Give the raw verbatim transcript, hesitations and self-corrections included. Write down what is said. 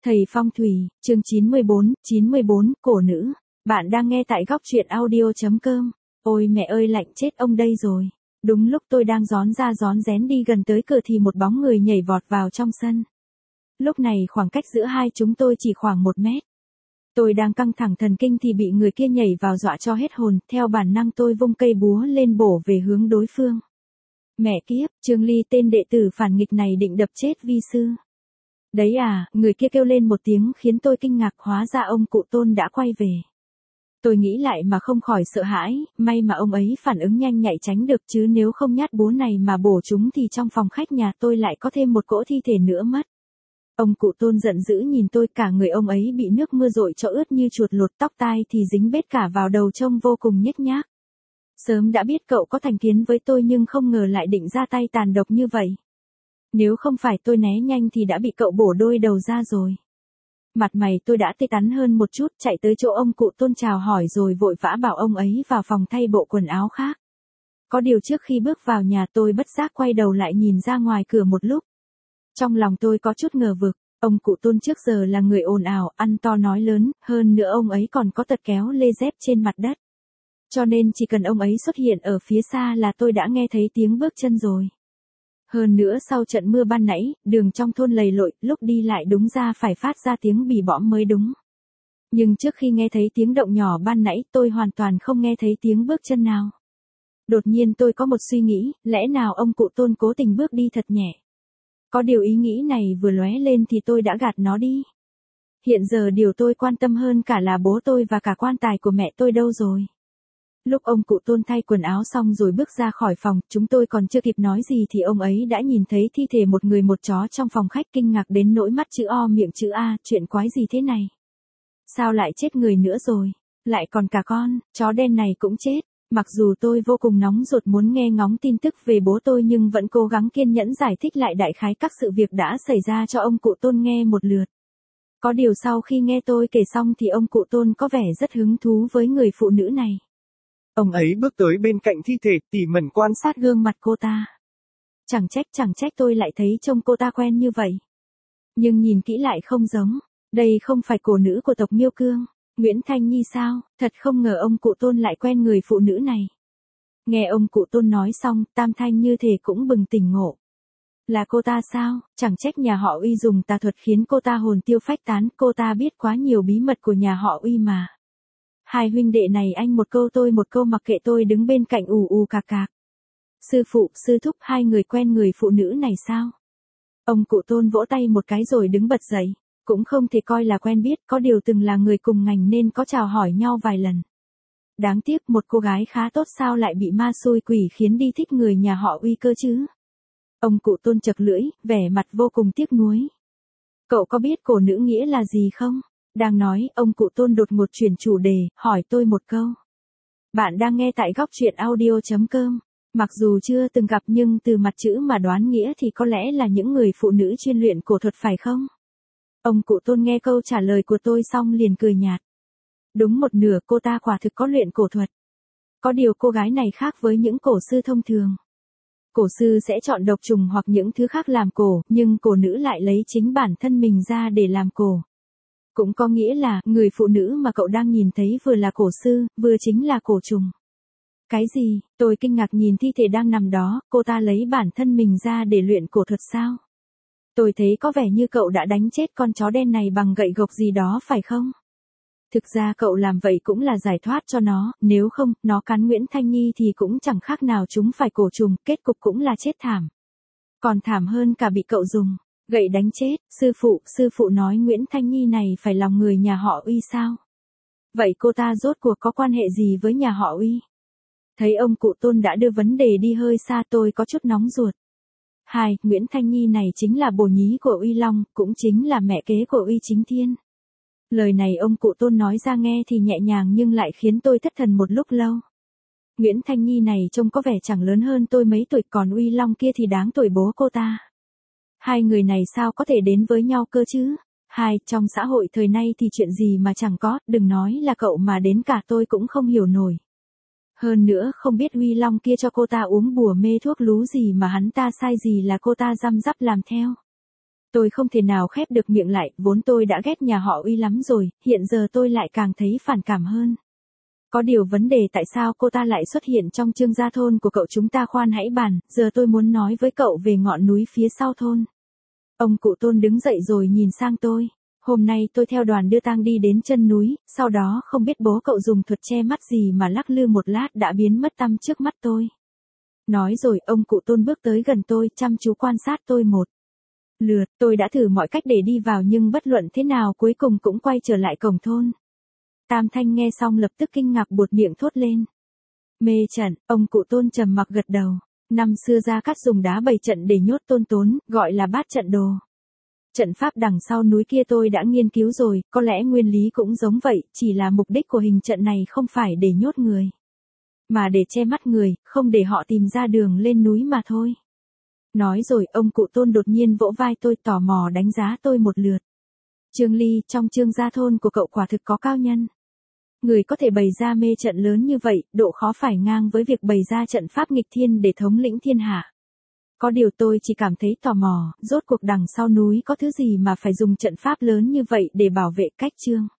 Thầy Phong Thủy, chương chín mươi bốn, chín mươi bốn, cổ nữ. Bạn đang nghe tại góc truyện audio chấm com. Ôi mẹ ơi lạnh chết ông đây rồi. Đúng lúc tôi đang rón ra rón rén đi gần tới cửa thì một bóng người nhảy vọt vào trong sân. Lúc này khoảng cách giữa hai chúng tôi chỉ khoảng một mét. Tôi đang căng thẳng thần kinh thì bị người kia nhảy vào dọa cho hết hồn, theo bản năng tôi vung cây búa lên bổ về hướng đối phương. Mẹ kiếp, Trương Ly tên đệ tử phản nghịch này định đập chết vi sư. Đấy à, người kia kêu lên một tiếng khiến tôi kinh ngạc, hóa ra ông cụ Tôn đã quay về. Tôi nghĩ lại mà không khỏi sợ hãi, may mà ông ấy phản ứng nhanh nhạy tránh được chứ nếu không nhát búa này mà bổ chúng thì trong phòng khách nhà tôi lại có thêm một cỗ thi thể nữa mất. Ông cụ Tôn giận dữ nhìn tôi, cả người ông ấy bị nước mưa dội cho ướt như chuột lột, tóc tai thì dính bết cả vào đầu trông vô cùng nhếch nhác. Sớm đã biết cậu có thành kiến với tôi nhưng không ngờ lại định ra tay tàn độc như vậy. Nếu không phải tôi né nhanh thì đã bị cậu bổ đôi đầu ra rồi. Mặt mày tôi đã tê tắn hơn một chút, chạy tới chỗ ông cụ Tôn chào hỏi rồi vội vã bảo ông ấy vào phòng thay bộ quần áo khác. Có điều trước khi bước vào nhà tôi bất giác quay đầu lại nhìn ra ngoài cửa một lúc. Trong lòng tôi có chút ngờ vực, ông cụ Tôn trước giờ là người ồn ào, ăn to nói lớn, hơn nữa ông ấy còn có tật kéo lê dép trên mặt đất. Cho nên chỉ cần ông ấy xuất hiện ở phía xa là tôi đã nghe thấy tiếng bước chân rồi. Hơn nữa sau trận mưa ban nãy, đường trong thôn lầy lội, lúc đi lại đúng ra phải phát ra tiếng bì bõm mới đúng. Nhưng trước khi nghe thấy tiếng động nhỏ ban nãy tôi hoàn toàn không nghe thấy tiếng bước chân nào. Đột nhiên tôi có một suy nghĩ, lẽ nào ông cụ Tôn cố tình bước đi thật nhẹ. Có điều ý nghĩ này vừa lóe lên thì tôi đã gạt nó đi. Hiện giờ điều tôi quan tâm hơn cả là bố tôi và cả quan tài của mẹ tôi đâu rồi. Lúc ông cụ Tôn thay quần áo xong rồi bước ra khỏi phòng, chúng tôi còn chưa kịp nói gì thì ông ấy đã nhìn thấy thi thể một người một chó trong phòng khách, kinh ngạc đến nỗi mắt chữ O miệng chữ A, chuyện quái gì thế này? Sao lại chết người nữa rồi? Lại còn cả con, chó đen này cũng chết. Mặc dù tôi vô cùng nóng ruột muốn nghe ngóng tin tức về bố tôi nhưng vẫn cố gắng kiên nhẫn giải thích lại đại khái các sự việc đã xảy ra cho ông cụ Tôn nghe một lượt. Có điều sau khi nghe tôi kể xong thì ông cụ Tôn có vẻ rất hứng thú với người phụ nữ này. Ông ấy bước tới bên cạnh thi thể, tỉ mẩn quan sát gương mặt cô ta. Chẳng trách chẳng trách tôi lại thấy trông cô ta quen như vậy. Nhưng nhìn kỹ lại không giống. Đây không phải cổ nữ của tộc Miêu Cương, Nguyễn Thanh Nhi sao? Thật không ngờ ông cụ Tôn lại quen người phụ nữ này. Nghe ông cụ Tôn nói xong, Tam Thanh như thể cũng bừng tỉnh ngộ. Là cô ta sao? Chẳng trách nhà họ Uy dùng tà thuật khiến cô ta hồn tiêu phách tán, cô ta biết quá nhiều bí mật của nhà họ Uy mà. Hai huynh đệ này anh một câu tôi một câu mặc kệ tôi đứng bên cạnh ù ù cạc cạc. Sư phụ, sư thúc, hai người quen người phụ nữ này sao? Ông cụ Tôn vỗ tay một cái rồi đứng bật dậy. Cũng không thể coi là quen biết, có điều từng là người cùng ngành nên có chào hỏi nhau vài lần. Đáng tiếc một cô gái khá tốt sao lại bị ma xui quỷ khiến đi thích người nhà họ Uy cơ chứ? Ông cụ Tôn chật lưỡi, vẻ mặt vô cùng tiếc nuối. Cậu có biết cổ nữ nghĩa là gì không? Đang nói, ông cụ Tôn đột ngột chuyển chủ đề, hỏi tôi một câu. Bạn đang nghe tại góc truyện audio chấm com. Mặc dù chưa từng gặp nhưng từ mặt chữ mà đoán nghĩa thì có lẽ là những người phụ nữ chuyên luyện cổ thuật phải không? Ông cụ Tôn nghe câu trả lời của tôi xong liền cười nhạt. Đúng một nửa, cô ta quả thực có luyện cổ thuật. Có điều cô gái này khác với những cổ sư thông thường. Cổ sư sẽ chọn độc trùng hoặc những thứ khác làm cổ, nhưng cổ nữ lại lấy chính bản thân mình ra để làm cổ. Cũng có nghĩa là, người phụ nữ mà cậu đang nhìn thấy vừa là cổ sư, vừa chính là cổ trùng. Cái gì? Tôi kinh ngạc nhìn thi thể đang nằm đó, cô ta lấy bản thân mình ra để luyện cổ thuật sao? Tôi thấy có vẻ như cậu đã đánh chết con chó đen này bằng gậy gộc gì đó phải không? Thực ra cậu làm vậy cũng là giải thoát cho nó, nếu không, nó cắn Nguyễn Thanh Nhi thì cũng chẳng khác nào chúng phải cổ trùng, kết cục cũng là chết thảm. Còn thảm hơn cả bị cậu dùng gậy đánh chết. Sư phụ, sư phụ nói Nguyễn Thanh Nhi này phải lòng người nhà họ Uy sao? Vậy cô ta rốt cuộc có quan hệ gì với nhà họ Uy? Thấy ông cụ Tôn đã đưa vấn đề đi hơi xa tôi có chút nóng ruột. Hai, Nguyễn Thanh Nhi này chính là bồ nhí của Uy Long, cũng chính là mẹ kế của Uy Chính Thiên. Lời này ông cụ Tôn nói ra nghe thì nhẹ nhàng nhưng lại khiến tôi thất thần một lúc lâu. Nguyễn Thanh Nhi này trông có vẻ chẳng lớn hơn tôi mấy tuổi, còn Uy Long kia thì đáng tuổi bố cô ta. Hai người này sao có thể đến với nhau cơ chứ? Hai, trong xã hội thời nay thì chuyện gì mà chẳng có, đừng nói là cậu mà đến cả tôi cũng không hiểu nổi. Hơn nữa không biết Uy Long kia cho cô ta uống bùa mê thuốc lú gì mà hắn ta sai gì là cô ta răm rắp làm theo. Tôi không thể nào khép được miệng lại, vốn tôi đã ghét nhà họ Uy lắm rồi, hiện giờ tôi lại càng thấy phản cảm hơn. Có điều vấn đề tại sao cô ta lại xuất hiện trong Trương gia thôn của cậu, chúng ta khoan hãy bàn, giờ tôi muốn nói với cậu về ngọn núi phía sau thôn. Ông cụ Tôn đứng dậy rồi nhìn sang tôi. Hôm nay tôi theo đoàn đưa tang đi đến chân núi, sau đó không biết bố cậu dùng thuật che mắt gì mà lắc lư một lát đã biến mất tăm trước mắt tôi. Nói rồi ông cụ Tôn bước tới gần tôi, chăm chú quan sát tôi một lượt. Tôi đã thử mọi cách để đi vào nhưng bất luận thế nào cuối cùng cũng quay trở lại cổng thôn. Tam Thanh nghe xong lập tức kinh ngạc buột miệng thốt lên. Mê trận, ông cụ Tôn trầm mặc gật đầu. Năm xưa Gia Cát dùng đá bày trận để nhốt Tôn Tốn, gọi là bát trận đồ. Trận pháp đằng sau núi kia tôi đã nghiên cứu rồi, có lẽ nguyên lý cũng giống vậy, chỉ là mục đích của hình trận này không phải để nhốt người, mà để che mắt người, không để họ tìm ra đường lên núi mà thôi. Nói rồi ông cụ Tôn đột nhiên vỗ vai tôi, tò mò đánh giá tôi một lượt. Trương Ly, trong Trương gia thôn của cậu quả thực có cao nhân. Người có thể bày ra mê trận lớn như vậy, độ khó phải ngang với việc bày ra trận pháp nghịch thiên để thống lĩnh thiên hạ. Có điều tôi chỉ cảm thấy tò mò, rốt cuộc đằng sau núi có thứ gì mà phải dùng trận pháp lớn như vậy để bảo vệ cách Trương.